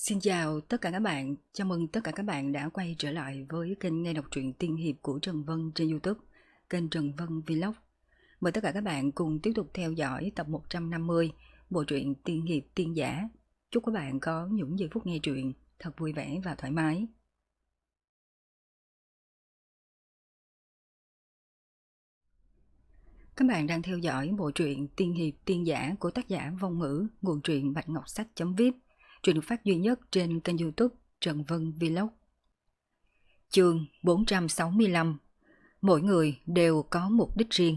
Xin chào tất cả các bạn, chào mừng tất cả các bạn đã quay trở lại với kênh nghe đọc truyện tiên hiệp của Trần Vân trên YouTube, kênh Trần Vân Vlog. Mời tất cả các bạn cùng tiếp tục theo dõi tập 150 bộ truyện tiên hiệp tiên giả. Chúc các bạn có những giây phút nghe truyện thật vui vẻ và thoải mái. Các bạn đang theo dõi bộ truyện tiên hiệp tiên giả của tác giả Vong Ngữ, nguồn truyện Bạch Ngọc Sách.vip, truyện được phát duy nhất trên kênh YouTube Trần Vân Vlog. Chương 465. Mỗi người đều có mục đích riêng.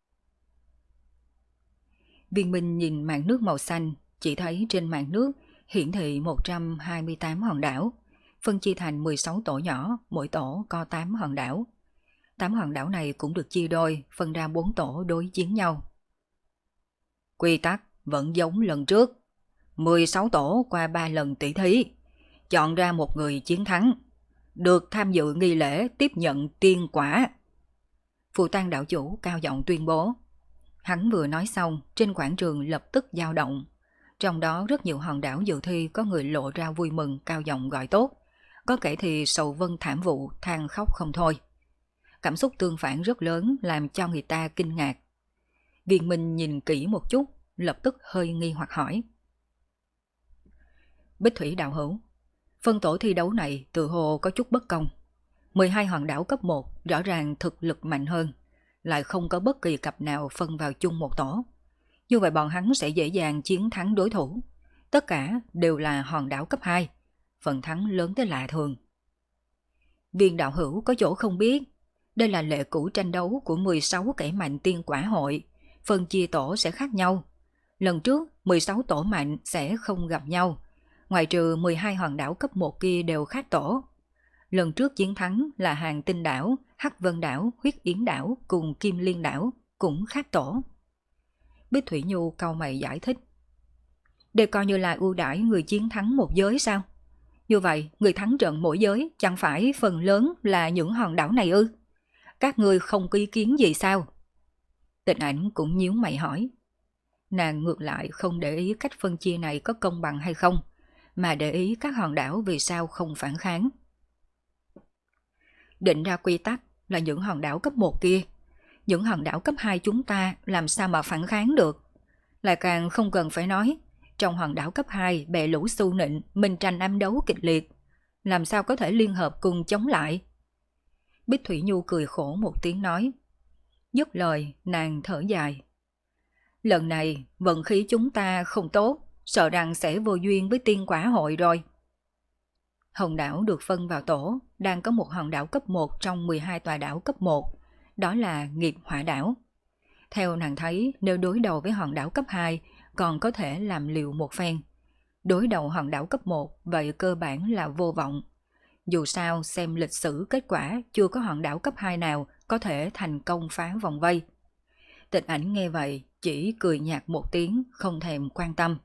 Viên Minh nhìn màn nước màu xanh, chỉ thấy trên màn nước hiển thị 128 hòn đảo, phân chia thành 16 tổ nhỏ, mỗi tổ có 8 hòn đảo. 8 hòn đảo này cũng được chia đôi, phân ra 4 tổ đối chiến nhau. Quy tắc vẫn giống lần trước, 16 tổ qua 3 lần tỷ thí, chọn ra một người chiến thắng, được tham dự nghi lễ tiếp nhận tiên quả. Phù Tang đạo chủ cao giọng tuyên bố. Hắn vừa nói xong, trên quảng trường lập tức dao động. Trong đó rất nhiều hòn đảo dự thi có người lộ ra vui mừng cao giọng gọi tốt, có kẻ thì sầu vân thảm vụ than khóc không thôi. Cảm xúc tương phản rất lớn làm cho người ta kinh ngạc. Viên Minh nhìn kỹ một chút, lập tức hơi nghi hoặc hỏi. Bích Thủy đạo hữu, phân tổ thi đấu này tự hồ có chút bất công. 12 hòn đảo cấp 1 rõ ràng thực lực mạnh hơn, lại không có bất kỳ cặp nào phân vào chung một tổ. Như vậy bọn hắn sẽ dễ dàng chiến thắng đối thủ. Tất cả đều là hòn đảo cấp 2, phần thắng lớn tới lạ thường. Viên đạo hữu có chỗ không biết, đây là lệ cũ tranh đấu của 16 kẻ mạnh tiên quả hội, phân chia tổ sẽ khác nhau. Lần trước 16 tổ mạnh sẽ không gặp nhau, ngoại trừ 12 hòn đảo cấp 1 kia đều khác tổ. Lần trước chiến thắng là Hàng Tinh đảo, Hắc Vân đảo, Huyết Yến đảo cùng Kim Liên đảo cũng khác tổ. Bích Thủy Nhu cau mày giải thích. Đây coi như là ưu đãi người chiến thắng một giới sao? Như vậy, người thắng trận mỗi giới chẳng phải phần lớn là những hòn đảo này ư? Các ngươi không có ý kiến gì sao? Tịnh Ảnh cũng nhíu mày hỏi. Nàng ngược lại không để ý cách phân chia này có công bằng hay không, mà để ý các hòn đảo vì sao không phản kháng. Định ra quy tắc là những hòn đảo cấp 1 kia, những hòn đảo cấp 2 chúng ta làm sao mà phản kháng được. Lại càng không cần phải nói, trong hòn đảo cấp 2 bè lũ xu nịnh, minh tranh ám đấu kịch liệt, làm sao có thể liên hợp cùng chống lại. Bích Thủy Nhu cười khổ một tiếng nói. Dứt lời nàng thở dài. Lần này vận khí chúng ta không tốt, sợ rằng sẽ vô duyên với tiên quả hội rồi. Hòn đảo được phân vào tổ, đang có một hòn đảo cấp 1 trong 12 tòa đảo cấp 1, đó là Nghiệp Hỏa đảo. Theo nàng thấy, nếu đối đầu với hòn đảo cấp 2, còn có thể làm liều một phen. Đối đầu hòn đảo cấp 1, vậy cơ bản là vô vọng. Dù sao, xem lịch sử kết quả, chưa có hòn đảo cấp 2 nào có thể thành công phá vòng vây. Tịch Ảnh nghe vậy, chỉ cười nhạt một tiếng, không thèm quan tâm.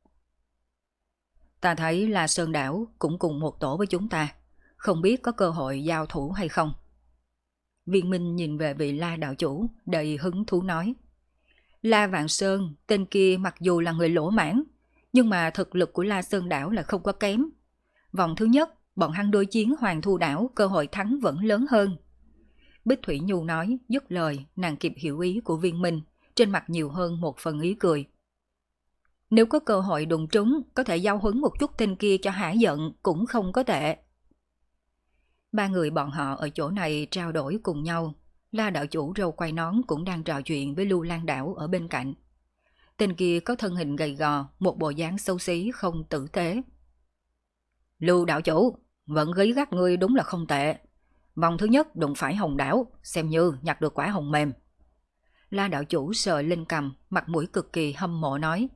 Ta thấy La Sơn đảo cũng cùng một tổ với chúng ta, không biết có cơ hội giao thủ hay không. Viên Minh nhìn về vị La đạo chủ, đầy hứng thú nói. La Vạn Sơn, tên kia mặc dù là người lỗ mãn, nhưng mà thực lực của La Sơn đảo là không có kém. Vòng thứ nhất, bọn hắn đối chiến Hoàng Thu đảo, cơ hội thắng vẫn lớn hơn. Bích Thủy Nhu nói, dứt lời, nàng kịp hiểu ý của Viên Minh, trên mặt nhiều hơn một phần ý cười. Nếu có cơ hội đụng trúng, có thể giao huấn một chút tên kia cho hả giận cũng không có tệ. Ba người bọn họ ở chỗ này trao đổi cùng nhau. La đạo chủ râu quay nón cũng đang trò chuyện với Lưu Lan đảo ở bên cạnh. Tên kia có thân hình gầy gò, một bộ dáng xấu xí không tử tế. Lưu đạo chủ, vận khí gắt ngươi đúng là không tệ. Vòng thứ nhất đụng phải hồng đảo, xem như nhặt được quả hồng mềm. La đạo chủ sờ lên cằm, mặt mũi cực kỳ hâm mộ nói.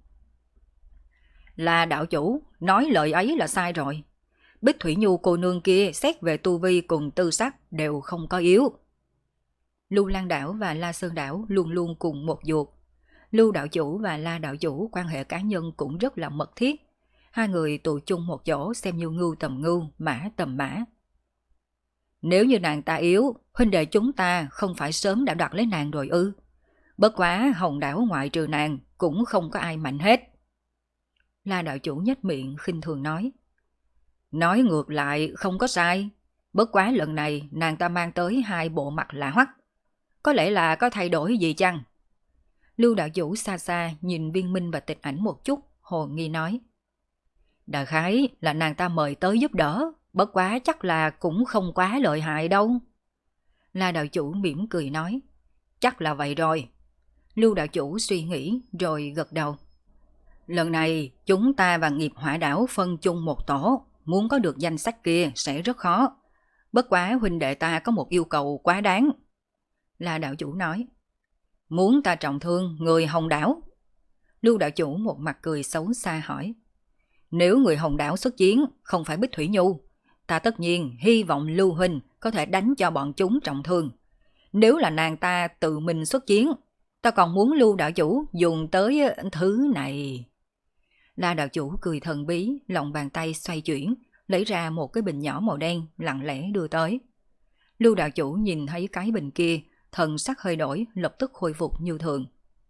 La đạo chủ, nói lời ấy là sai rồi. Bích Thủy Nhu cô nương kia xét về tu vi cùng tư sắc đều không có yếu. Lưu Lan đảo và La Sơn đảo luôn luôn cùng một ruột. Lưu đạo chủ và La đạo chủ quan hệ cá nhân cũng rất là mật thiết. Hai người tụ chung một chỗ xem như ngưu tầm ngưu, mã tầm mã. Nếu như nàng ta yếu, huynh đệ chúng ta không phải sớm đã đoạt lấy nàng rồi ư? Bất quá hồng đảo ngoại trừ nàng cũng không có ai mạnh hết. La đạo chủ nhếch miệng khinh thường nói. Nói ngược lại không có sai. Bất quá lần này nàng ta mang tới 2 bộ mặt lạ hoắc. Có lẽ là có thay đổi gì chăng? Lưu đạo chủ xa xa nhìn Viên Minh và Tịch Ảnh một chút, hồ nghi nói. Đại khái là nàng ta mời tới giúp đỡ, bất quá chắc là cũng không quá lợi hại đâu. La đạo chủ mỉm cười nói. Chắc là vậy rồi. Lưu đạo chủ suy nghĩ rồi gật đầu. Lần này chúng ta và nghiệp hỏa đảo phân chung một tổ, muốn có được danh sách kia sẽ rất khó. Bất quá huynh đệ ta có một yêu cầu quá đáng. La đạo chủ nói. Muốn ta trọng thương người Hồng Đảo? Lưu đạo chủ một mặt cười xấu xa hỏi. Nếu người Hồng Đảo xuất chiến không phải Bích Thủy Nhu, ta tất nhiên hy vọng Lưu huynh có thể đánh cho bọn chúng trọng thương. Nếu là nàng ta tự mình xuất chiến, ta còn muốn Lưu đạo chủ dùng tới thứ này. La đạo chủ cười thần bí, lòng bàn tay xoay chuyển, lấy ra một cái bình nhỏ màu đen, lặng lẽ đưa tới. Lưu đạo chủ nhìn thấy cái bình kia, thần sắc hơi đổi, lập tức khôi phục như thường.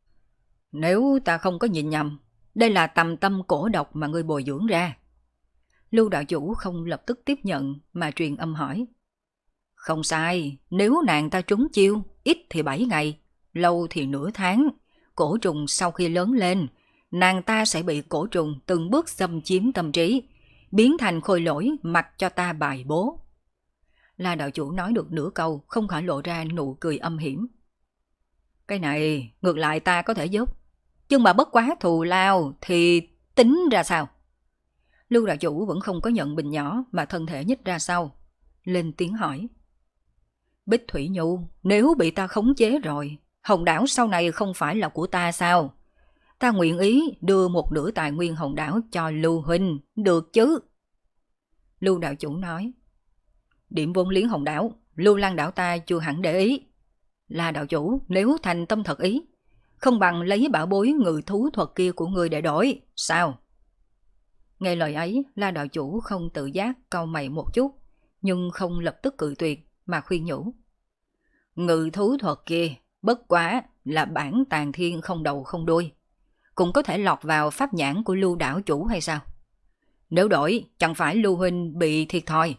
Nếu ta không có nhìn nhầm, đây là tầm tâm cổ độc mà ngươi bồi dưỡng ra. Lưu đạo chủ không lập tức tiếp nhận mà truyền âm hỏi. Không sai, nếu nàng ta trúng chiêu, ít thì 7 ngày, lâu thì nửa tháng. Cổ trùng sau khi lớn lên, nàng ta sẽ bị cổ trùng từng bước xâm chiếm tâm trí, biến thành khôi lỗi mặc cho ta bài bố. La đạo chủ nói được nửa câu, không khỏi lộ ra nụ cười âm hiểm. Cái này ngược lại ta có thể giúp, nhưng mà bất quá thù lao thì tính ra sao? Lưu đạo chủ vẫn không có nhận bình nhỏ mà thân thể nhích ra sau, lên tiếng hỏi. Bích Thủy Nhu, nếu bị ta khống chế rồi, Hồng Đảo sau này không phải là của ta sao? Ta nguyện ý đưa một nửa tài nguyên Hồng Đảo cho Lưu huynh, được chứ? Lưu đạo chủ nói. Điểm vốn liếng Hồng Đảo, Lưu Lan đảo ta chưa hẳn để ý. La đạo chủ, nếu thành tâm thật ý, không bằng lấy bảo bối ngự thú thuật kia của người để đổi, sao? Nghe lời ấy, La đạo chủ không tự giác cau mày một chút, nhưng không lập tức cự tuyệt mà khuyên nhủ. Ngự thú thuật kia, bất quá là bản tàn thiên không đầu không đuôi, cũng có thể lọt vào pháp nhãn của Lưu đảo chủ hay sao? Nếu đổi, chẳng phải Lưu huynh bị thiệt thòi?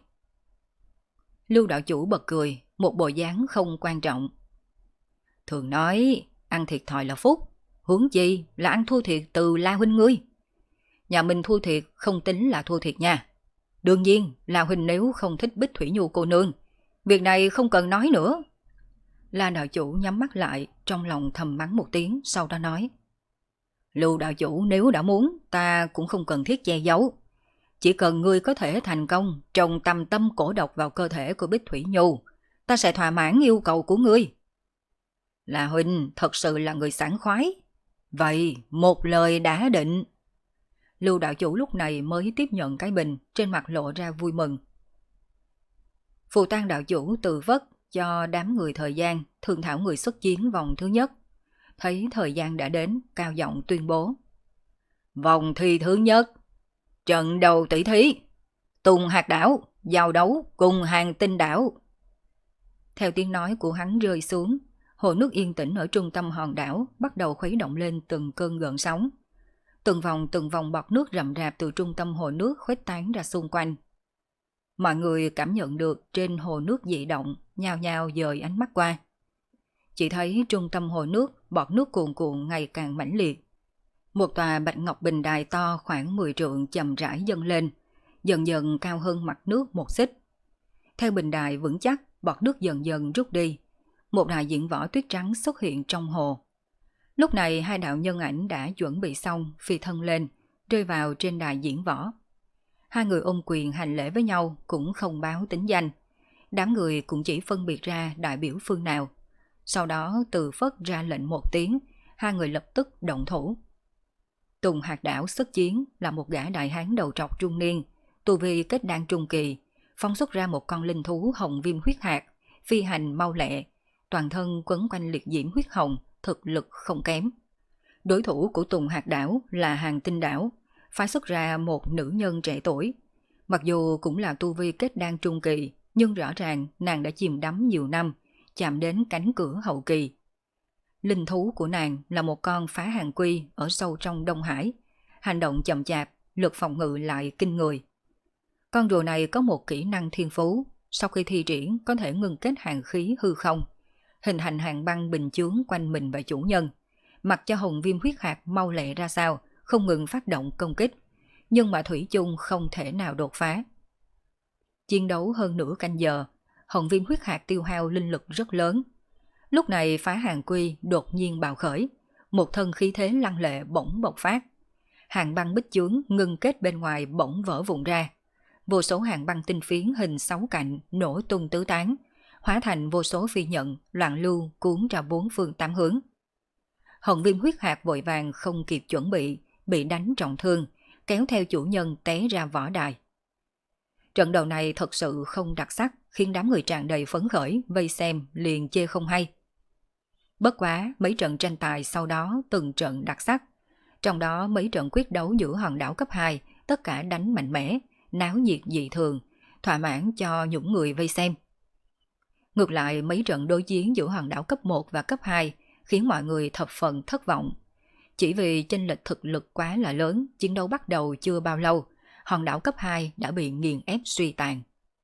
Lưu đạo chủ bật cười, một bộ dáng không quan trọng. Thường nói, ăn thiệt thòi là phúc, huống chi là ăn thua thiệt từ La huynh ngươi. Nhà mình thua thiệt không tính là thua thiệt nha. Đương nhiên, La huynh nếu không thích Bích Thủy Nhu cô nương, việc này không cần nói nữa. La đạo chủ nhắm mắt lại, trong lòng thầm mắng một tiếng, sau đó nói. Lưu đạo chủ nếu đã muốn, ta cũng không cần thiết che giấu. Chỉ cần ngươi có thể thành công trồng tầm tâm cổ độc vào cơ thể của Bích Thủy Nhu, ta sẽ thỏa mãn yêu cầu của ngươi. La huynh thật sự là người sảng khoái. Vậy, một lời đã định. Lưu đạo chủ lúc này mới tiếp nhận cái bình, trên mặt lộ ra vui mừng. Phù Tang đạo chủ từ vất cho đám người thời gian thương thảo người xuất chiến vòng thứ nhất. Thấy thời gian đã đến, cao giọng tuyên bố. Vòng thi thứ nhất, trận đầu tỷ thí, Tùng Hạt đảo giao đấu cùng Hàng Tinh đảo. Theo tiếng nói của hắn rơi xuống, hồ nước yên tĩnh ở trung tâm hòn đảo bắt đầu khuấy động lên từng cơn gợn sóng. Từng vòng bọt nước rầm rạp từ trung tâm hồ nước khuếch tán ra xung quanh. Mọi người cảm nhận được trên hồ nước dị động, nhao nhao dời ánh mắt qua. Chỉ thấy trung tâm hồ nước, bọt nước cuồn cuộn ngày càng mãnh liệt. Một tòa bạch ngọc bình đài to khoảng 10 trượng chậm rãi dâng lên, dần dần cao hơn mặt nước một xích. Theo bình đài vững chắc, bọt nước dần dần rút đi. Một đài diễn võ tuyết trắng xuất hiện trong hồ. Lúc này hai đạo nhân ảnh đã chuẩn bị xong, phi thân lên, rơi vào trên đài diễn võ. Hai người ôm quyền hành lễ với nhau cũng không báo tính danh. Đám người cũng chỉ phân biệt ra đại biểu phương nào. Sau đó từ phất ra lệnh một tiếng, hai người lập tức động thủ. Tùng Hạt đảo xuất chiến là một gã đại hán đầu trọc trung niên, tu vi kết đan trung kỳ, phóng xuất ra một con linh thú hồng viêm huyết hạt, phi hành mau lẹ, toàn thân quấn quanh liệt diễm huyết hồng, thực lực không kém. Đối thủ của Tùng Hạt đảo là Hàng Tinh đảo, phái xuất ra một nữ nhân trẻ tuổi. Mặc dù cũng là tu vi kết đan trung kỳ, nhưng rõ ràng nàng đã chìm đắm nhiều năm, chạm đến cánh cửa hậu kỳ. Linh thú của nàng là một con phá hàng quy ở sâu trong Đông Hải, Hành động chậm chạp, lực phòng ngự lại kinh người. Con rùa này có một kỹ năng thiên phú, sau khi thi triển có thể ngưng kết hàng khí hư không, hình thành hàng băng bình chướng quanh mình và chủ nhân, mặc cho hồng viêm huyết hạt mau lẹ ra sao, không ngừng phát động công kích, nhưng mà thủy chung không thể nào đột phá. Chiến đấu hơn nửa canh giờ, hồng viêm huyết hạt tiêu hao linh lực rất lớn. Lúc này phá hàng quy đột nhiên bạo khởi, một thân khí thế lăng lệ bỗng bộc phát. Hàng băng bích chướng ngưng kết bên ngoài bỗng vỡ vụn ra. Vô số hàng băng tinh phiến hình sáu cạnh nổ tung tứ tán, hóa thành vô số phi nhận loạn lưu cuốn ra bốn phương tám hướng. Hồng viêm huyết hạt vội vàng không kịp chuẩn bị đánh trọng thương, kéo theo chủ nhân té ra võ đài. Trận đầu này thật sự không đặc sắc, khiến đám người tràn đầy phấn khởi, vây xem liền chê không hay. Bất quá mấy trận tranh tài sau đó từng trận đặc sắc, trong đó mấy trận quyết đấu giữa hòn đảo cấp 2 tất cả đánh mạnh mẽ, náo nhiệt dị thường, thỏa mãn cho những người vây xem. Ngược lại mấy trận đối chiến giữa hòn đảo cấp 1 và cấp 2 khiến mọi người thập phần thất vọng. Chỉ vì chênh lệch thực lực quá là lớn, chiến đấu bắt đầu chưa bao lâu, hòn đảo cấp 2 đã bị nghiền ép suy tàn.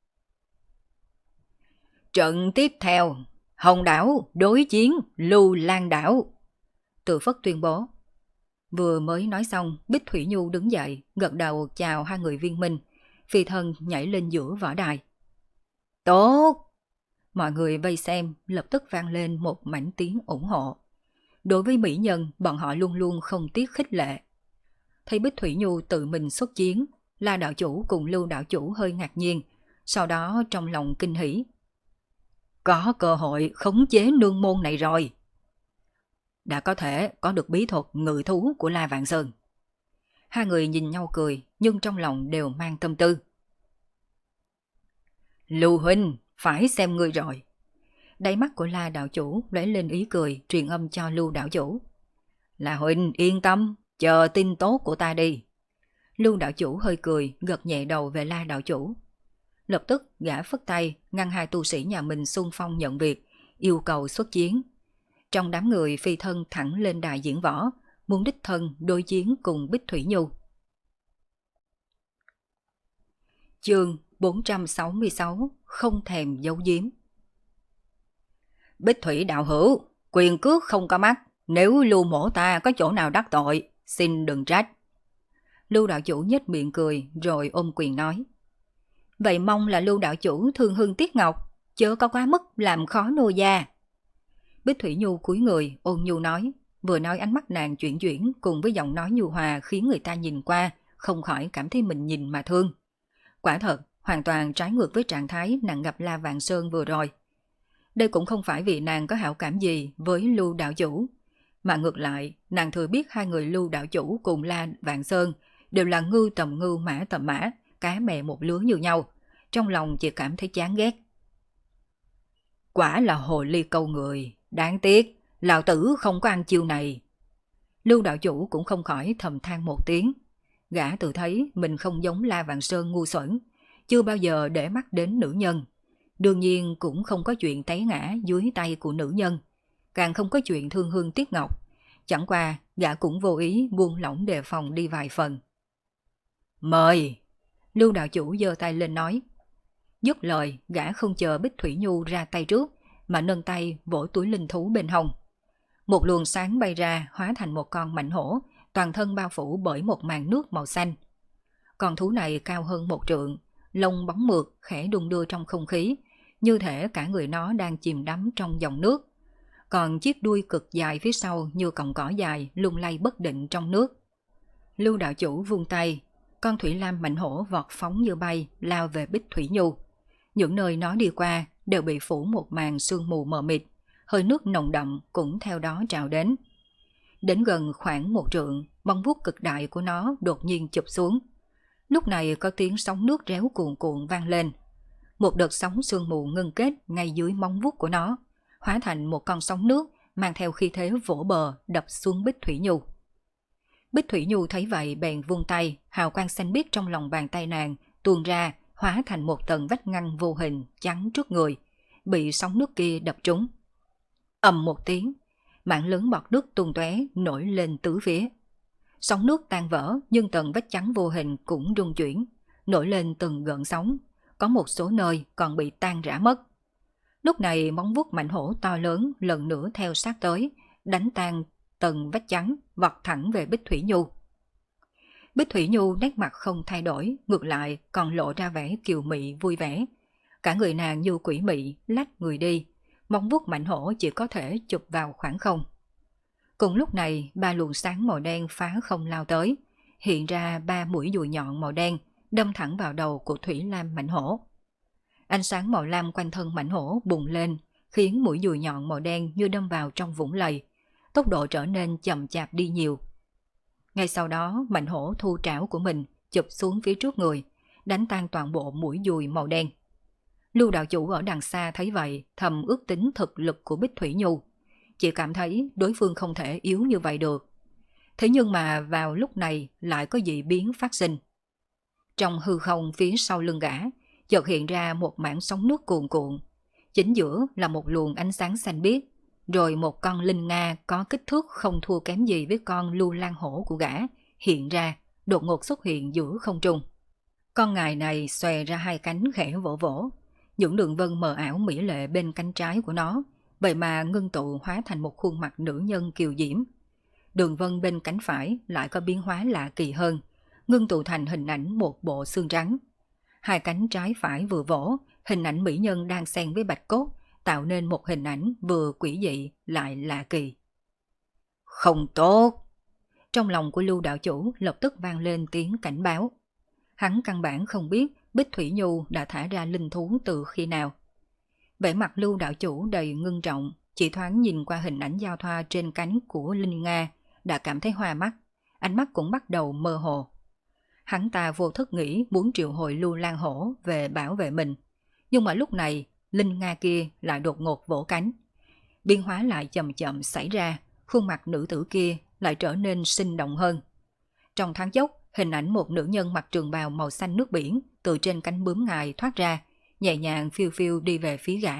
Trận tiếp theo, Hồng đảo đối chiến Lưu Lan đảo. Từ Phất tuyên bố. Vừa mới nói xong, Bích Thủy Nhu đứng dậy, gật đầu chào hai người viên minh, phi thân nhảy lên giữa võ đài. Tốt! Mọi người vây xem lập tức vang lên một mảnh tiếng ủng hộ. Đối với mỹ nhân, bọn họ luôn luôn không tiếc khích lệ. Thấy Bích Thủy Nhu tự mình xuất chiến, La đạo chủ cùng Lưu đạo chủ hơi ngạc nhiên, sau đó trong lòng kinh hỉ. Có cơ hội khống chế nương môn này rồi. Đã có thể có được bí thuật ngự thú của La Vạn Sơn. Hai người nhìn nhau cười, nhưng trong lòng đều mang tâm tư. Lưu huynh, phải xem ngươi rồi. Đáy mắt của La đạo chủ lóe lên ý cười, truyền âm cho Lưu đạo chủ. La huynh yên tâm, chờ tin tốt của ta đi. Lưu đạo chủ hơi cười, gật nhẹ đầu về La đạo chủ. Lập tức gã phất tay, ngăn hai tu sĩ nhà mình xung phong nhận việc, yêu cầu xuất chiến. Trong đám người phi thân thẳng lên đài diễn võ, muốn đích thân đối chiến cùng Bích Thủy Nhu. Chương 466, không thèm giấu giếm. Bích Thủy đạo hữu, quyền cước không có mắt, nếu Lưu mổ ta có chỗ nào đắc tội, xin đừng trách. Lưu đạo chủ nhếch miệng cười rồi ôm quyền nói. Vậy mong là Lưu đạo chủ thương hương tiếc ngọc, chớ có quá mức làm khó nô gia. Bích Thủy Nhu cúi người ôn nhu nói, vừa nói ánh mắt nàng chuyển chuyển cùng với giọng nói nhu hòa khiến người ta nhìn qua không khỏi cảm thấy mình nhìn mà thương. Quả thật, hoàn toàn trái ngược với trạng thái nàng gặp La Vạn Sơn vừa rồi. Đây cũng không phải vì nàng có hảo cảm gì với Lưu đạo chủ, mà ngược lại nàng thừa biết hai người Lưu đạo chủ cùng La Vạn Sơn đều là ngưu tầm ngưu mã tầm mã, cá mè một lứa như nhau, trong lòng chỉ cảm thấy chán ghét. Quả là hồ ly câu người, đáng tiếc, lão tử không có ăn chiêu này. Lưu đạo chủ cũng không khỏi thầm than một tiếng. Gã tự thấy mình không giống La Vạn Sơn ngu xuẩn, chưa bao giờ để mắt đến nữ nhân. Đương nhiên cũng không có chuyện té ngã dưới tay của nữ nhân, càng không có chuyện thương hương tiếc ngọc. Chẳng qua, gã cũng vô ý buông lỏng đề phòng đi vài phần. Mời! Lưu đạo chủ giơ tay lên nói. Dứt lời, gã không chờ Bích Thủy Nhu ra tay trước, mà nâng tay vỗ túi linh thú bên hông. Một luồng sáng bay ra hóa thành một con mãnh hổ, toàn thân bao phủ bởi một màn nước màu xanh. Con thú này cao hơn 1 trượng, lông bóng mượt khẽ đung đưa trong không khí, như thể cả người nó đang chìm đắm trong dòng nước. Còn chiếc đuôi cực dài phía sau như cọng cỏ dài lung lay bất định trong nước. Lưu đạo chủ vung tay, con thủy lam mãnh hổ vọt phóng như bay lao về Bích Thủy Nhu. Những nơi nó đi qua đều bị phủ một màn sương mù mờ mịt, hơi nước nồng đậm cũng theo đó trào đến. Đến gần khoảng 1 trượng, móng vuốt cực đại của nó đột nhiên chụp xuống. Lúc này có tiếng sóng nước réo cuồn cuộn vang lên. Một đợt sóng sương mù ngưng kết ngay dưới móng vuốt của nó, hóa thành một con sóng nước mang theo khí thế vỗ bờ đập xuống Bích Thủy Nhu. Bích Thủy Nhu thấy vậy bèn vung tay, hào quang xanh biếc trong lòng bàn tay nàng tuôn ra, hóa thành một tầng vách ngăn vô hình chắn trước người, bị sóng nước kia đập trúng. Ầm một tiếng, mảng lớn bọt nước tung tóe nổi lên tứ phía. Sóng nước tan vỡ nhưng tầng vách chắn vô hình cũng rung chuyển, nổi lên từng gợn sóng, có một số nơi còn bị tan rã mất. Lúc này móng vuốt mãnh hổ to lớn lần nữa theo sát tới, đánh tan tầng vách chắn, vọt thẳng về Bích Thủy Nhu. Bích Thủy Nhu nét mặt không thay đổi, ngược lại còn lộ ra vẻ kiều mị vui vẻ. Cả người nàng như quỷ mị, lách người đi, móng vuốt mãnh hổ chỉ có thể chụp vào khoảng không. Cùng lúc này, ba luồng sáng màu đen phá không lao tới, hiện ra ba mũi dùi nhọn màu đen, đâm thẳng vào đầu của Thủy Lam mãnh hổ. Ánh sáng màu lam quanh thân mãnh hổ bùng lên, khiến mũi dùi nhọn màu đen như đâm vào trong vũng lầy, tốc độ trở nên chậm chạp đi nhiều. Ngay sau đó, mãnh hổ thu trảo của mình chụp xuống phía trước người, đánh tan toàn bộ mũi dùi màu đen. Lưu đạo chủ ở đằng xa thấy vậy, thầm ước tính thực lực của Bích Thủy Nhu, chỉ cảm thấy đối phương không thể yếu như vậy được. Thế nhưng mà vào lúc này lại có dị biến phát sinh. Trong hư không phía sau lưng gã, chợt hiện ra một mảng sóng nước cuồn cuộn. Chính giữa là một luồng ánh sáng xanh biếc, rồi một con linh nga có kích thước không thua kém gì với con lưu lang hổ của gã hiện ra, đột ngột xuất hiện giữa không trung. Con ngài này xòe ra hai cánh khẽ vỗ vỗ, những đường vân mờ ảo mỹ lệ bên cánh trái của nó, vậy mà ngưng tụ hóa thành một khuôn mặt nữ nhân kiều diễm. Đường vân bên cánh phải lại có biến hóa lạ kỳ hơn, ngưng tụ thành hình ảnh một bộ xương trắng. Hai cánh trái phải vừa vỗ, hình ảnh mỹ nhân đang xen với bạch cốt, tạo nên một hình ảnh vừa quỷ dị lại lạ kỳ. Không tốt! Trong lòng của Lưu đạo chủ lập tức vang lên tiếng cảnh báo. Hắn căn bản không biết Bích Thủy Nhu đã thả ra linh thú từ khi nào. Vẻ mặt Lưu đạo chủ đầy ngưng trọng, chỉ thoáng nhìn qua hình ảnh giao thoa trên cánh của Linh Nga, đã cảm thấy hoa mắt, ánh mắt cũng bắt đầu mơ hồ. Hắn ta vô thức nghĩ muốn triệu hồi Lưu Lang Hổ về bảo vệ mình, nhưng mà lúc này Linh Nga kia lại đột ngột vỗ cánh. Biến hóa lại chậm chậm xảy ra, khuôn mặt nữ tử kia lại trở nên sinh động hơn. Trong thoáng chốc, hình ảnh một nữ nhân mặc trường bào màu xanh nước biển từ trên cánh bướm ngài thoát ra, nhẹ nhàng phiêu phiêu đi về phía gã.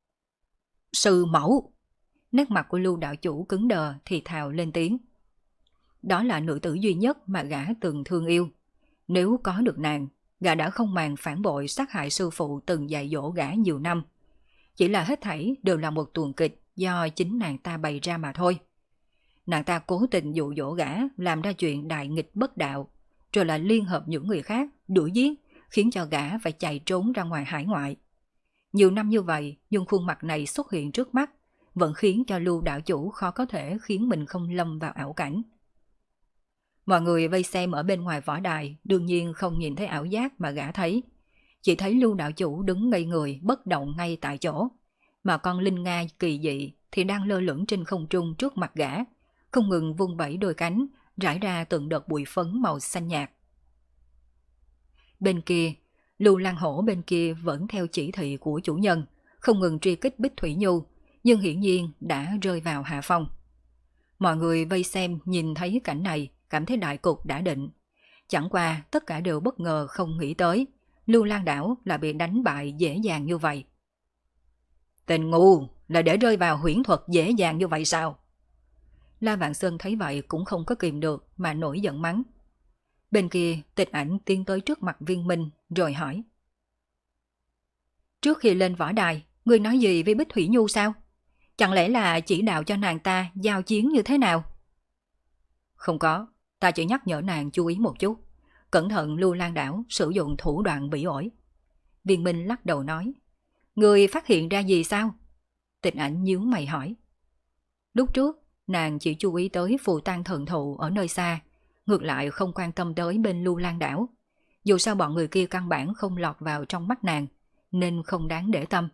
Sư mẫu! Nét mặt của Lưu đạo chủ cứng đờ thì thào lên tiếng. Đó là nữ tử duy nhất mà gã từng thương yêu. Nếu có được nàng, gã đã không màng phản bội sát hại sư phụ từng dạy dỗ gã nhiều năm. Chỉ là hết thảy đều là một tuồng kịch do chính nàng ta bày ra mà thôi. Nàng ta cố tình dụ dỗ gã làm ra chuyện đại nghịch bất đạo, rồi lại liên hợp những người khác đuổi giết, khiến cho gã phải chạy trốn ra ngoài hải ngoại. Nhiều năm như vậy, nhưng khuôn mặt này xuất hiện trước mắt, vẫn khiến cho Lưu đạo chủ khó có thể khiến mình không lâm vào ảo cảnh. Mọi người vây xem ở bên ngoài võ đài đương nhiên không nhìn thấy ảo giác mà gã thấy. Chỉ thấy Lưu đạo chủ đứng ngây người bất động ngay tại chỗ, mà con Linh Nga kỳ dị thì đang lơ lửng trên không trung trước mặt gã, không ngừng vung vẩy đôi cánh, rải ra từng đợt bụi phấn màu xanh nhạt. Bên kia, Lưu Lang Hổ bên kia vẫn theo chỉ thị của chủ nhân, không ngừng truy kích Bích Thủy Nhu, nhưng hiển nhiên đã rơi vào hạ phong. Mọi người vây xem nhìn thấy cảnh này, cảm thấy đại cục đã định. Chẳng qua tất cả đều bất ngờ không nghĩ tới, Lưu Lang đảo là bị đánh bại dễ dàng như vậy. Tên ngu là để rơi vào huyễn thuật dễ dàng như vậy sao? La Vạn Sơn thấy vậy cũng không có kìm được mà nổi giận mắng. Bên kia Tịch Ảnh tiến tới trước mặt Viên Minh rồi hỏi. Trước khi lên võ đài, ngươi nói gì với Bích Thủy Nhu sao? Chẳng lẽ là chỉ đạo cho nàng ta giao chiến như thế nào? Không có, ta chỉ nhắc nhở nàng chú ý một chút. Cẩn thận Lưu Lang đảo sử dụng thủ đoạn bỉ ổi. Viên Minh lắc đầu nói. Ngươi phát hiện ra gì sao? Tịch Ảnh nhíu mày hỏi. Lúc trước, nàng chỉ chú ý tới phù tang thần thụ ở nơi xa, ngược lại không quan tâm tới bên Lưu Lang đảo. Dù sao bọn người kia căn bản không lọt vào trong mắt nàng, nên không đáng để tâm.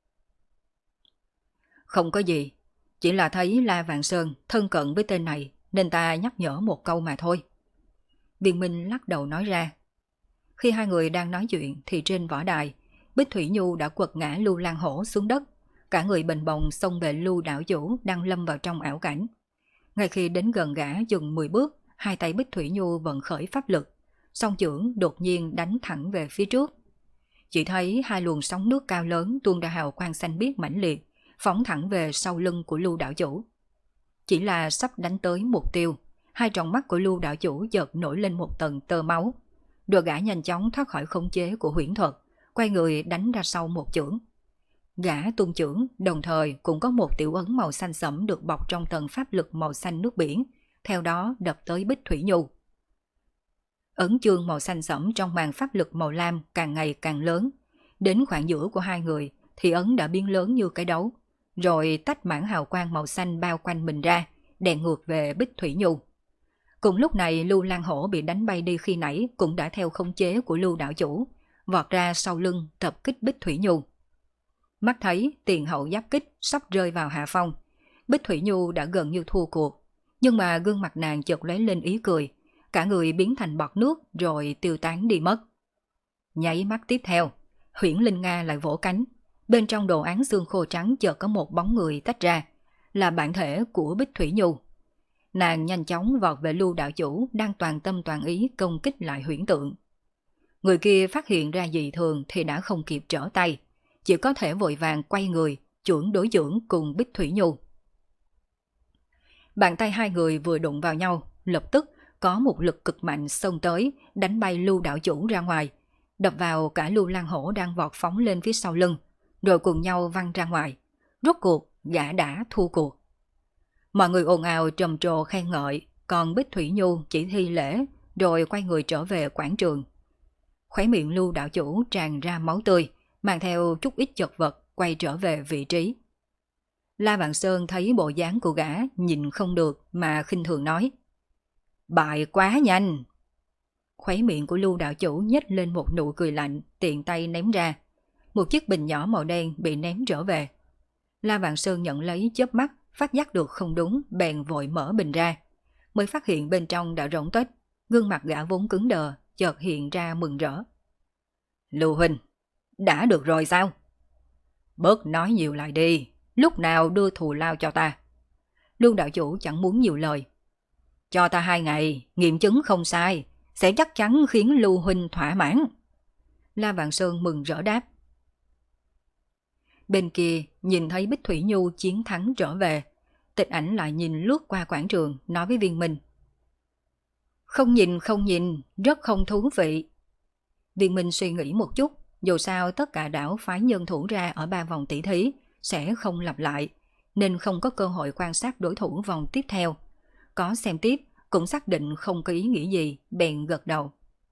Không có gì, chỉ là thấy La Vạn Sơn thân cận với tên này nên ta nhắc nhở một câu mà thôi. Viên Minh lắc đầu nói ra. Khi hai người đang nói chuyện thì trên võ đài, Bích Thủy Nhu đã quật ngã Lưu Lang Hổ xuống đất, cả người bềnh bồng xông về Lưu đảo chủ đang lâm vào trong ảo cảnh. Ngay khi đến gần gã dừng 10 bước, hai tay Bích Thủy Nhu vận khởi pháp lực, song chưởng đột nhiên đánh thẳng về phía trước. Chỉ thấy hai luồng sóng nước cao lớn tuôn ra hào quang xanh biếc mãnh liệt, phóng thẳng về sau lưng của Lưu đảo chủ. Chỉ là sắp đánh tới mục tiêu, hai tròng mắt của Lưu đạo chủ chợt nổi lên một tầng tơ máu. Rồi gã nhanh chóng thoát khỏi khống chế của huyễn thuật, quay người đánh ra sau một chưởng. Gã tung chưởng, đồng thời cũng có một tiểu ấn màu xanh sẫm được bọc trong tầng pháp lực màu xanh nước biển, theo đó đập tới Bích Thủy Nhu. Ấn chương màu xanh sẫm trong màn pháp lực màu lam càng ngày càng lớn. Đến khoảng giữa của hai người thì ấn đã biến lớn như cái đấu, rồi tách mảng hào quang màu xanh bao quanh mình ra, đè ngược về Bích Thủy Nhu. Cùng lúc này Lưu Lan Hổ bị đánh bay đi khi nãy cũng đã theo khống chế của Lưu đạo chủ, vọt ra sau lưng tập kích Bích Thủy Nhu. Mắt thấy tiền hậu giáp kích sắp rơi vào hạ phong, Bích Thủy Nhu đã gần như thua cuộc, nhưng mà gương mặt nàng chợt lóe lên ý cười, cả người biến thành bọt nước rồi tiêu tán đi mất. Nháy mắt tiếp theo, Huyễn Linh Nga lại vỗ cánh, bên trong đồ án xương khô trắng chợt có một bóng người tách ra, là bản thể của Bích Thủy Nhu. Nàng nhanh chóng vọt về Lưu đạo chủ đang toàn tâm toàn ý công kích lại huyễn tượng. Người kia phát hiện ra dị thường thì đã không kịp trở tay, chỉ có thể vội vàng quay người, chưởng đối chưởng cùng Bích Thủy Nhu. Bàn tay hai người vừa đụng vào nhau, lập tức có một lực cực mạnh xông tới, đánh bay Lưu đạo chủ ra ngoài, đập vào cả Lưu Lan Hổ đang vọt phóng lên phía sau lưng, rồi cùng nhau văng ra ngoài. Rốt cuộc, gã đã thua cuộc. Mọi người ồn ào trầm trồ khen ngợi, còn Bích Thủy Nhu chỉ thi lễ, rồi quay người trở về quảng trường. Khóe miệng Lưu đạo chủ tràn ra máu tươi, mang theo chút ít chật vật, quay trở về vị trí. La Vạn Sơn thấy bộ dáng của gã nhìn không được mà khinh thường nói: bại quá nhanh. Khóe miệng của Lưu đạo chủ nhếch lên một nụ cười lạnh, tiện tay ném ra. Một chiếc bình nhỏ màu đen bị ném trở về. La Vạn Sơn nhận lấy chớp mắt, phát giác được không đúng, bèn vội mở bình ra. Mới phát hiện bên trong đã rỗng tuếch, gương mặt gã vốn cứng đờ, chợt hiện ra mừng rỡ. Lưu huynh, đã được rồi sao? Bớt nói nhiều lại đi, lúc nào đưa thù lao cho ta? Lưu đạo chủ chẳng muốn nhiều lời. Cho ta 2 ngày, nghiệm chứng không sai, sẽ chắc chắn khiến Lưu huynh thỏa mãn. La Vạn Sơn mừng rỡ đáp. Bên kia, nhìn thấy Bích Thủy Nhu chiến thắng trở về, Tịch Ảnh lại nhìn lướt qua quảng trường, nói với Viên Minh. Không nhìn, rất không thú vị. Viên Minh suy nghĩ một chút, dù sao tất cả đảo phái nhân thủ ra ở 3 vòng tỷ thí sẽ không lặp lại, nên không có cơ hội quan sát đối thủ vòng tiếp theo. Có xem tiếp, cũng xác định không có ý nghĩ gì, bèn gật đầu.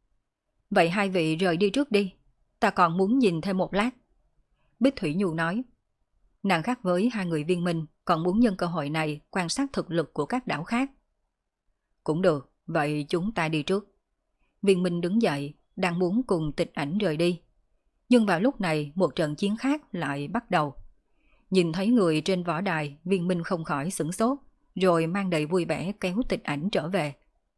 Vậy hai vị rời đi trước đi, ta còn muốn nhìn thêm một lát. Bích Thủy Nhu nói. Nàng khác với hai người Viên Minh, còn muốn nhân cơ hội này quan sát thực lực của các đảo khác. Cũng được, vậy chúng ta đi trước. Viên Minh đứng dậy, đang muốn cùng Tịch Ảnh rời đi. Nhưng vào lúc này một trận chiến khác lại bắt đầu. Nhìn thấy người trên võ đài, Viên Minh không khỏi sửng sốt, rồi mang đầy vui vẻ kéo Tịch Ảnh trở về.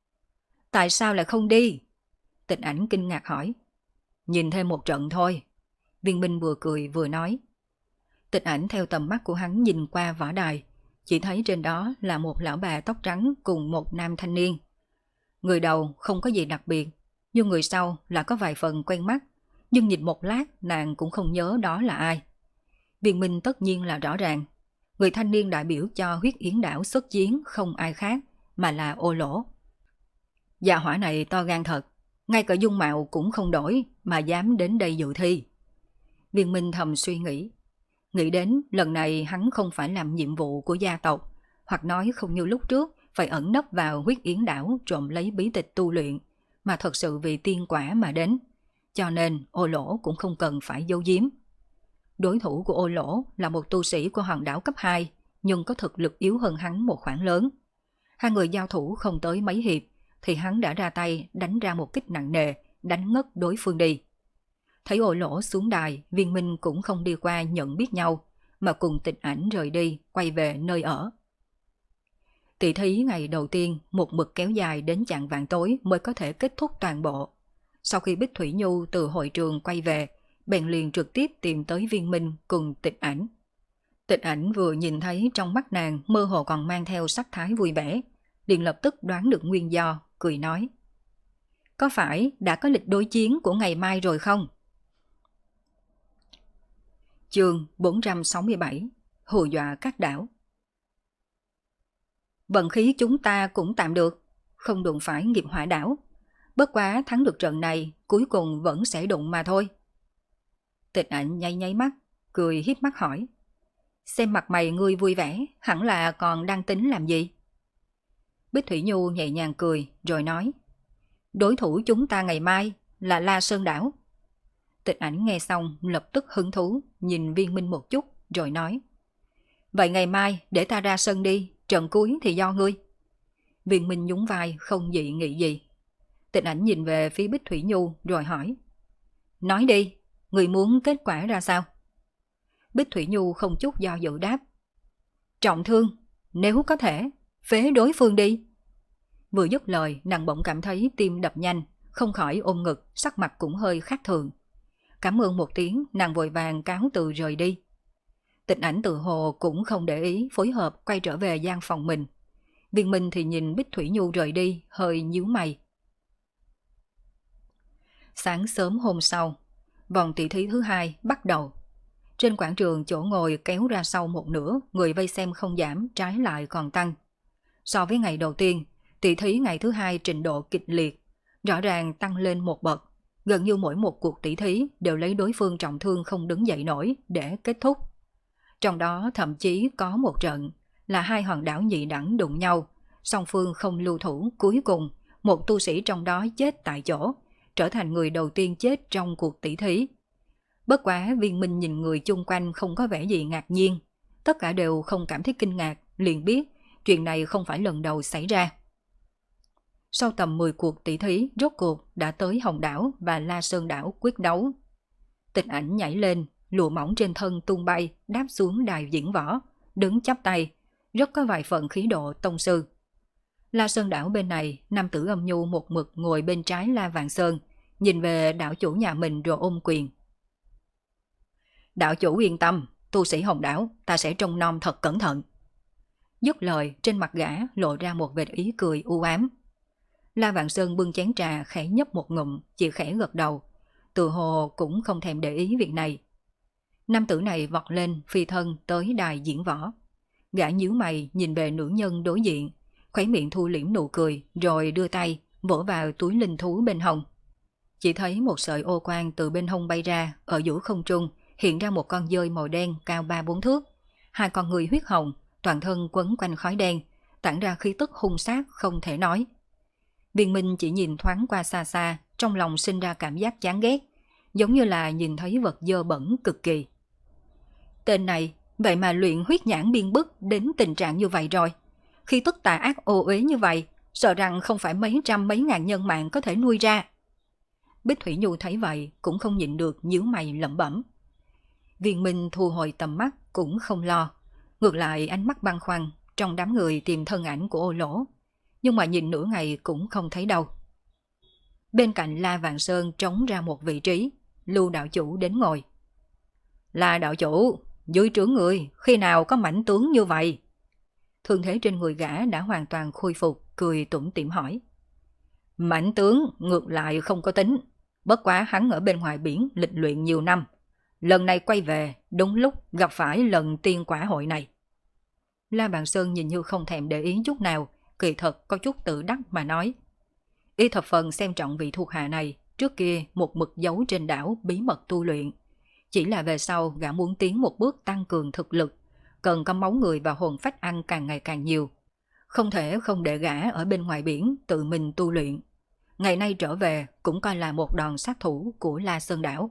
Tại sao lại không đi? Tịch Ảnh kinh ngạc hỏi. Nhìn thêm một trận thôi. Viên Minh vừa cười vừa nói. Tịch Ảnh theo tầm mắt của hắn nhìn qua võ đài, chỉ thấy trên đó là một lão bà tóc trắng cùng một nam thanh niên. Người đầu không có gì đặc biệt, nhưng người sau là có vài phần quen mắt, nhưng nhìn một lát nàng cũng không nhớ đó là ai. Viên Minh tất nhiên là rõ ràng, người thanh niên đại biểu cho Huyết Yến đảo xuất chiến không ai khác mà là Ô Lỗ. Gia hỏa này to gan thật, ngay cả dung mạo cũng không đổi mà dám đến đây dự thi. Viên Minh thầm suy nghĩ đến lần này hắn không phải làm nhiệm vụ của gia tộc, hoặc nói không như lúc trước phải ẩn nấp vào Huyết Yến đảo trộm lấy bí tịch tu luyện, mà thật sự vì tiên quả mà đến, cho nên Ô Lỗ cũng không cần phải giấu giếm. Đối thủ của Ô Lỗ là một tu sĩ của hòn đảo cấp 2, nhưng có thực lực yếu hơn hắn một khoảng lớn. Hai người giao thủ không tới mấy hiệp, thì hắn đã ra tay đánh ra một kích nặng nề, đánh ngất đối phương đi. Thấy Ô Lỗ xuống đài, Viên Minh cũng không đi qua nhận biết nhau, mà cùng Tịch Ảnh rời đi, quay về nơi ở. Tỷ thí ngày đầu tiên một mực kéo dài đến chạng vạng tối mới có thể kết thúc toàn bộ. Sau khi Bích Thủy Nhu từ hội trường quay về, bèn liền trực tiếp tìm tới Viên Minh cùng Tịch Ảnh. Tịch Ảnh vừa nhìn thấy trong mắt nàng mơ hồ còn mang theo sắc thái vui vẻ, liền lập tức đoán được nguyên do, cười nói. Có phải đã có lịch đối chiến của ngày mai rồi không? Chương 467 Hù dọa các đảo. Vận khí chúng ta cũng tạm được, không đụng phải nghiệp hỏa đảo. Bất quá thắng được trận này, cuối cùng vẫn sẽ đụng mà thôi. Tịch Ảnh nháy nháy mắt, cười hiếp mắt hỏi. Xem mặt mày ngươi vui vẻ, hẳn là còn đang tính làm gì? Bích Thủy Nhu nhẹ nhàng cười, rồi nói. Đối thủ chúng ta ngày mai là La Sơn Đảo. Tịch Ảnh nghe xong lập tức hứng thú, nhìn Viên Minh một chút, rồi nói. Vậy ngày mai để ta ra sân đi, trận cuối thì do ngươi. Viên Minh nhún vai không dị nghị gì. Tịch Ảnh nhìn về phía Bích Thủy Nhu rồi hỏi. Nói đi, người muốn kết quả ra sao? Bích Thủy Nhu không chút do dự đáp. Trọng thương, nếu có thể, phế đối phương đi. Vừa dứt lời, nàng bỗng cảm thấy tim đập nhanh, không khỏi ôm ngực, sắc mặt cũng hơi khác thường. Cảm ơn một tiếng, nàng vội vàng cáo từ rời đi. Tịch Ảnh tự hồ cũng không để ý, phối hợp quay trở về gian phòng mình. Viên Minh thì nhìn Bích Thủy Nhu rời đi, hơi nhíu mày. Sáng sớm hôm sau, vòng tỷ thí thứ hai bắt đầu. Trên quảng trường chỗ ngồi kéo ra sau một nửa, người vây xem không giảm, trái lại còn tăng. So với ngày đầu tiên, tỷ thí ngày thứ hai trình độ kịch liệt, rõ ràng tăng lên một bậc. Gần như mỗi một cuộc tỷ thí đều lấy đối phương trọng thương không đứng dậy nổi để kết thúc. Trong đó thậm chí có một trận là hai hòn đảo nhị đẳng đụng nhau, song phương không lưu thủ, cuối cùng một tu sĩ trong đó chết tại chỗ, trở thành người đầu tiên chết trong cuộc tỷ thí. Bất quá Viên Minh nhìn người chung quanh không có vẻ gì ngạc nhiên, tất cả đều không cảm thấy kinh ngạc, liền biết chuyện này không phải lần đầu xảy ra. Sau tầm 10 cuộc tỷ thí, rốt cuộc đã tới Hồng Đảo và La Sơn Đảo quyết đấu. Tịch Ảnh nhảy lên, lụa mỏng trên thân tung bay, đáp xuống đài diễn võ, đứng chắp tay, rất có vài phần khí độ tông sư. La Sơn Đảo bên này, nam tử Âm Nhu một mực ngồi bên trái La Vạn Sơn, nhìn về đảo chủ nhà mình rồi ôm quyền. Đạo chủ yên tâm, tu sĩ Hồng Đảo, ta sẽ trông nom thật cẩn thận. Dứt lời, trên mặt gã lộ ra một vệt ý cười u ám. La Vạn Sơn bưng chén trà khẽ nhấp một ngụm, chỉ khẽ gật đầu, tự hồ cũng không thèm để ý việc này. Nam tử này vọt lên phi thân tới đài diễn võ. Gã nhíu mày nhìn về nữ nhân đối diện, khóe miệng thu liễm nụ cười, rồi đưa tay vỗ vào túi linh thú bên hông. Chỉ thấy một sợi ô quang từ bên hông bay ra, ở giữa không trung hiện ra một con dơi màu đen cao 3-4 thước, hai con người huyết hồng, toàn thân quấn quanh khói đen, tản ra khí tức hung sát không thể nói. Viên Minh chỉ nhìn thoáng qua xa xa, trong lòng sinh ra cảm giác chán ghét, giống như là nhìn thấy vật dơ bẩn cực kỳ. Tên này, vậy mà luyện huyết nhãn biên bức đến tình trạng như vậy rồi. Khi tức tà ác ô uế như vậy, sợ rằng không phải mấy trăm mấy ngàn nhân mạng có thể nuôi ra. Bích Thủy Nhu thấy vậy cũng không nhịn được nhíu mày lẩm bẩm. Viên Minh thu hồi tầm mắt cũng không lo, ngược lại ánh mắt băn khoăn trong đám người tìm thân ảnh của Ô Lỗ, nhưng mà nhìn nửa ngày cũng không thấy đâu. Bên cạnh La Vạn Sơn trống ra một vị trí, Lưu đạo chủ đến ngồi. La đạo chủ, dưới trướng người khi nào có mãnh tướng như vậy? Thương thế trên người gã đã hoàn toàn khôi phục, cười tủm tỉm hỏi. Mãnh tướng ngược lại không có tính, bất quá hắn ở bên ngoài biển lịch luyện nhiều năm. Lần này quay về, đúng lúc gặp phải lần tiên quả hội này. La Bàn Sơn nhìn như không thèm để ý chút nào, kỳ thật có chút tự đắc mà nói. Y thập phần xem trọng vị thuộc hạ này, trước kia một mực giấu trên đảo bí mật tu luyện. Chỉ là về sau gã muốn tiến một bước tăng cường thực lực, cần có máu người và hồn phách ăn càng ngày càng nhiều. Không thể không để gã ở bên ngoài biển tự mình tu luyện. Ngày nay trở về cũng coi là một đòn sát thủ của La Sơn đảo.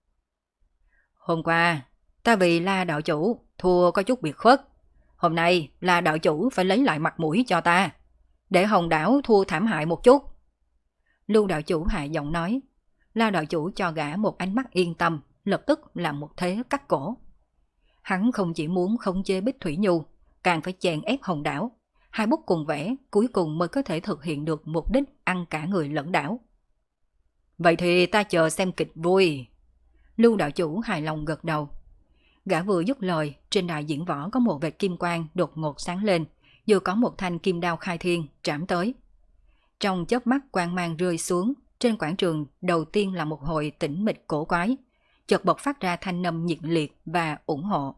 Hôm qua, ta vì La đạo chủ thua có chút biệt khuất. Hôm nay La đạo chủ phải lấy lại mặt mũi cho ta, để Hồng đảo thua thảm hại một chút. Lưu đạo chủ hạ giọng nói. La đạo chủ cho gã một ánh mắt yên tâm, lập tức làm một thế cắt cổ. Hắn không chỉ muốn khống chế Bích Thủy Nhu, càng phải chèn ép Hồng đảo. Hai bút cùng vẽ, cuối cùng mới có thể thực hiện được mục đích ăn cả người lẫn đảo. Vậy thì ta chờ xem kịch vui. Lưu đạo chủ hài lòng gật đầu. Gã vừa dứt lời, trên đài diễn võ có một vệt kim quang đột ngột sáng lên, vừa có một thanh kim đao khai thiên trảm tới. Trong chớp mắt quang mang rơi xuống, trên quảng trường đầu tiên là một hồi tĩnh mịch cổ quái, chợt bộc phát ra thanh âm nhiệt liệt và ủng hộ.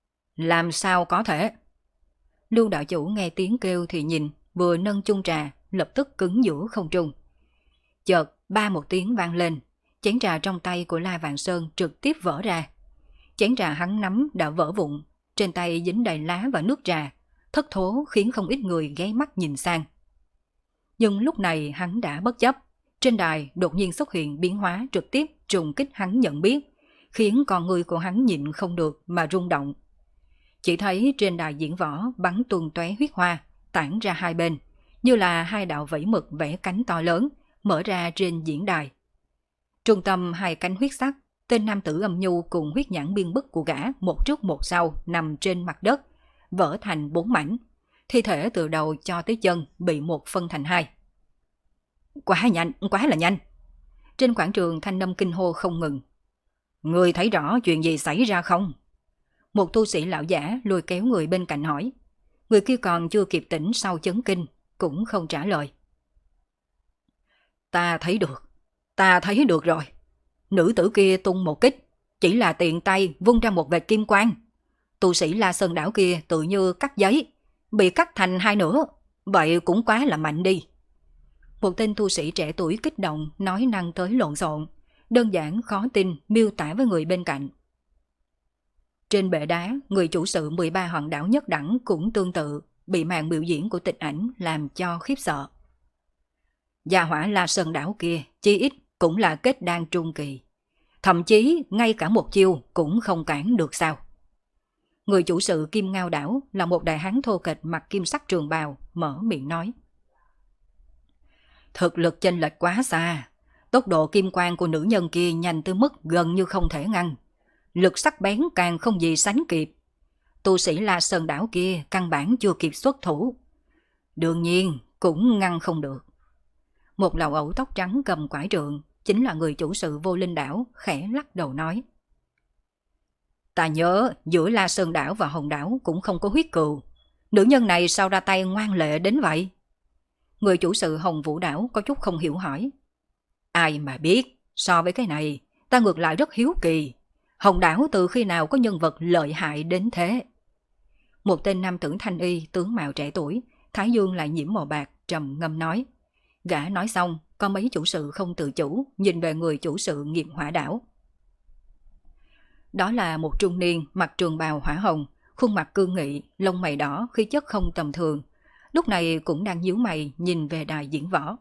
Làm sao có thể? Lưu đạo chủ nghe tiếng kêu thì nhìn, vừa nâng chung trà, lập tức cứng giữa không trung. Chợt ba một tiếng vang lên, chén trà trong tay của La Vạn Sơn trực tiếp vỡ ra. Chén trà hắn nắm đã vỡ vụn, trên tay dính đầy lá và nước trà, thất thố khiến không ít người ghé mắt nhìn sang. Nhưng lúc này hắn đã bất chấp, trên đài đột nhiên xuất hiện biến hóa trực tiếp trùng kích hắn nhận biết, khiến con người của hắn nhịn không được mà rung động. Chỉ thấy trên đài diễn võ bắn tuôn tóe huyết hoa, tản ra hai bên, như là hai đạo vẫy mực vẽ cánh to lớn, mở ra trên diễn đài. Trung tâm hai cánh huyết sắc, tên nam tử âm nhu cùng huyết nhãn biên bức của gã một trước một sau nằm trên mặt đất, vỡ thành 4 mảnh. Thi thể từ đầu cho tới chân bị một phân thành hai. Quá nhanh, quá là nhanh. Trên quảng trường thanh âm kinh hô không ngừng. Người thấy rõ chuyện gì xảy ra không? Một tu sĩ lão giả lôi kéo người bên cạnh hỏi. Người kia còn chưa kịp tỉnh sau chấn kinh, cũng không trả lời. Ta thấy được rồi. Nữ tử kia tung một kích, chỉ là tiện tay vung ra một vệt kim quang. Tu sĩ La Sơn đảo kia tự như cắt giấy, bị cắt thành hai nửa, vậy cũng quá là mạnh đi. Một tên tu sĩ trẻ tuổi kích động nói năng tới lộn xộn, đơn giản khó tin miêu tả với người bên cạnh. Trên bệ đá, người chủ sự 13 hòn đảo nhất đẳng cũng tương tự, bị màn biểu diễn của Tịch Ảnh làm cho khiếp sợ. Gia hỏa La Sơn đảo kia chi ít cũng là kết đan trung kỳ, thậm chí ngay cả một chiêu cũng không cản được sao. Người chủ sự Kim Ngao đảo là một đại hán thô kệch mặc kim sắc trường bào, mở miệng nói. Thực lực chênh lệch quá xa, tốc độ kim quang của nữ nhân kia nhanh tới mức gần như không thể ngăn. Lực sắc bén càng không gì sánh kịp. Tu sĩ La Sơn đảo kia căn bản chưa kịp xuất thủ. Đương nhiên cũng ngăn không được. Một lão ẩu tóc trắng cầm quải trượng, chính là người chủ sự Vô Linh đảo, khẽ lắc đầu nói. Ta nhớ giữa La Sơn đảo và Hồng đảo cũng không có huyết cừu. Nữ nhân này sao ra tay ngoan lệ đến vậy? Người chủ sự Hồng Vũ đảo có chút không hiểu hỏi. Ai mà biết, so với cái này, ta ngược lại rất hiếu kỳ. Hồng đảo từ khi nào có nhân vật lợi hại đến thế? Một tên nam tử thanh y tướng mạo trẻ tuổi, thái dương lại nhiễm màu bạc, trầm ngâm nói. Gã nói xong, có mấy chủ sự không tự chủ nhìn về người chủ sự Nghiệp Hỏa đảo. Đó là một trung niên mặc trường bào hỏa hồng, khuôn mặt cương nghị, lông mày đỏ, khí chất không tầm thường. Lúc này cũng đang nhíu mày nhìn về đài diễn võ.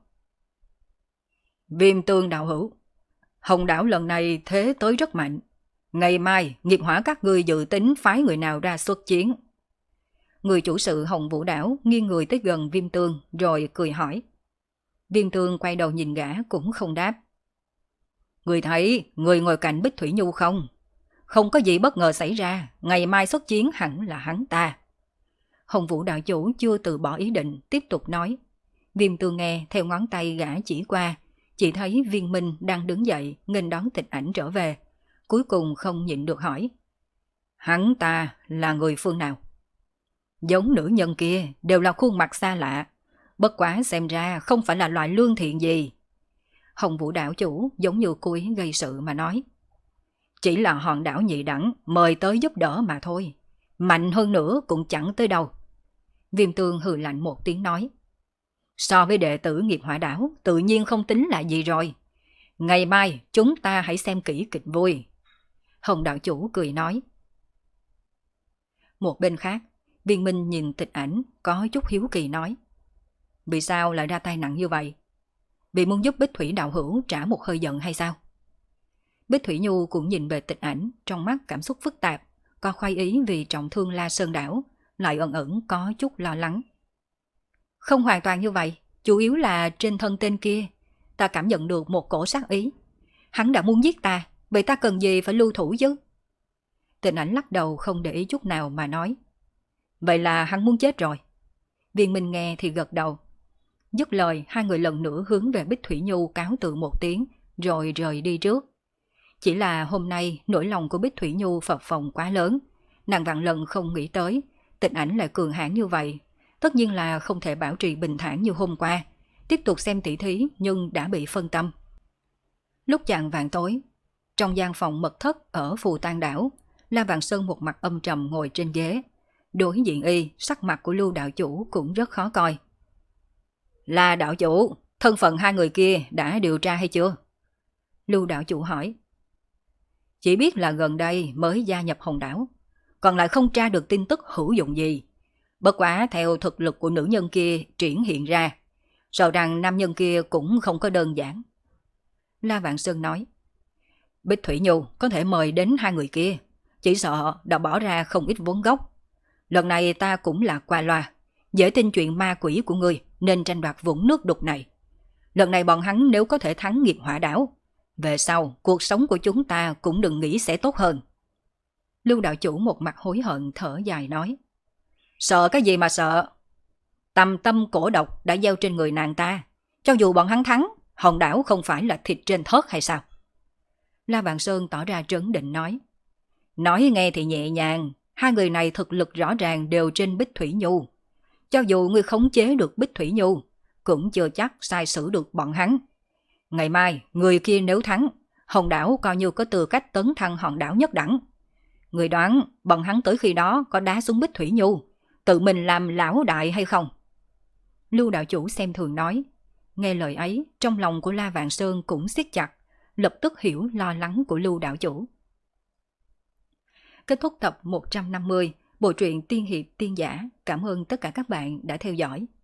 Viêm Tương đạo hữu, Hồng đảo lần này thế tới rất mạnh. Ngày mai Nghiệp Hỏa các ngươi dự tính phái người nào ra xuất chiến? Người chủ sự Hồng Vũ đảo nghiêng người tới gần Viêm Tương rồi cười hỏi. Viêm Tương quay đầu nhìn gã cũng không đáp. Người thấy người ngồi cạnh Bích Thủy Nhu không? Không có gì bất ngờ xảy ra, ngày mai xuất chiến hẳn là hắn ta. Hồng Vũ đạo chủ chưa từ bỏ ý định, tiếp tục nói. Viêm Tương nghe theo ngón tay gã chỉ qua, chỉ thấy Viên Minh đang đứng dậy nghênh đón Tịch Ảnh trở về. Cuối cùng không nhịn được hỏi. Hắn ta là người phương nào? Giống nữ nhân kia đều là khuôn mặt xa lạ, bất quá xem ra không phải là loại lương thiện gì. Hồng Vũ đạo chủ giống như cố ý gây sự mà nói. Chỉ là hòn đảo nhị đẳng mời tới giúp đỡ mà thôi, mạnh hơn nữa cũng chẳng tới đâu. Viêm Tương hừ lạnh một tiếng nói. So với đệ tử Nghiệp Hỏa đảo tự nhiên không tính là gì rồi. Ngày mai chúng ta hãy xem kỹ kịch vui. Hồng đạo chủ cười nói. Một bên khác, Viên Minh nhìn Tịch Ảnh có chút hiếu kỳ nói. Vì sao lại ra tay nặng như vậy? Vì muốn giúp Bích Thủy đạo hữu trả một hơi giận hay sao? Bích Thủy Nhu cũng nhìn về Tịch Ảnh, trong mắt cảm xúc phức tạp, có khoái ý vì trọng thương La Sơn đảo, lại ẩn ẩn có chút lo lắng. Không hoàn toàn như vậy, chủ yếu là trên thân tên kia, ta cảm nhận được một cổ sát ý. Hắn đã muốn giết ta, vậy ta cần gì phải lưu thủ chứ? Tịch Ảnh lắc đầu không để ý chút nào mà nói. Vậy là hắn muốn chết rồi. Viên Minh nghe thì gật đầu. Dứt lời, hai người lần nữa hướng về Bích Thủy Nhu cáo từ một tiếng, rồi rời đi trước. Chỉ là hôm nay nỗi lòng của Bích Thủy Nhu phập phồng quá lớn, nàng vạn lần không nghĩ tới Tịch Ảnh lại cường hãn như vậy. Tất nhiên là không thể bảo trì bình thản như hôm qua, tiếp tục xem tỷ thí nhưng đã bị phân tâm. Lúc chạng vạn tối, trong gian phòng mật thất ở Phù Tang đảo, La Vạn Sơn một mặt âm trầm ngồi trên ghế. Đối diện y, sắc mặt của Lưu đạo chủ cũng rất khó coi. Là đạo chủ, thân phận hai người kia đã điều tra hay chưa? Lưu đạo chủ hỏi. Chỉ biết là gần đây mới gia nhập Hồng Đảo, còn lại không tra được tin tức hữu dụng gì. Bất quá theo thực lực của nữ nhân kia triển hiện ra, sợ rằng nam nhân kia cũng không có đơn giản. La Vạn Sơn nói. Bích Thủy Nhu có thể mời đến hai người kia, chỉ sợ đã bỏ ra không ít vốn gốc. Lần này ta cũng là qua loa, dễ tin chuyện ma quỷ của ngươi nên tranh đoạt vũng nước đục này. Lần này bọn hắn nếu có thể thắng nghiệp hỏa đảo, về sau cuộc sống của chúng ta cũng đừng nghĩ sẽ tốt hơn. Lưu đạo chủ một mặt hối hận thở dài nói. Sợ cái gì mà sợ? Tầm tâm cổ độc đã gieo trên người nàng ta, cho dù bọn hắn thắng, Hòn đảo không phải là thịt trên thớt hay sao? La Vạn Sơn tỏ ra trấn định nói. Nói nghe thì nhẹ nhàng, hai người này thực lực rõ ràng đều trên Bích Thủy Nhu. Cho dù ngươi khống chế được Bích Thủy Nhu, cũng chưa chắc sai xử được bọn hắn. Ngày mai, người kia nếu thắng, Hòn đảo coi như có tư cách tấn thăng hòn đảo nhất đẳng. Người đoán bọn hắn tới khi đó có đá xuống Bích Thủy Nhu, tự mình làm lão đại hay không? Lưu đạo chủ xem thường nói. Nghe lời ấy, trong lòng của La Vạn Sơn cũng siết chặt, lập tức hiểu lo lắng của Lưu đạo chủ. Kết thúc tập 150, bộ truyện Tiên Hiệp Tiên Giả. Cảm ơn tất cả các bạn đã theo dõi.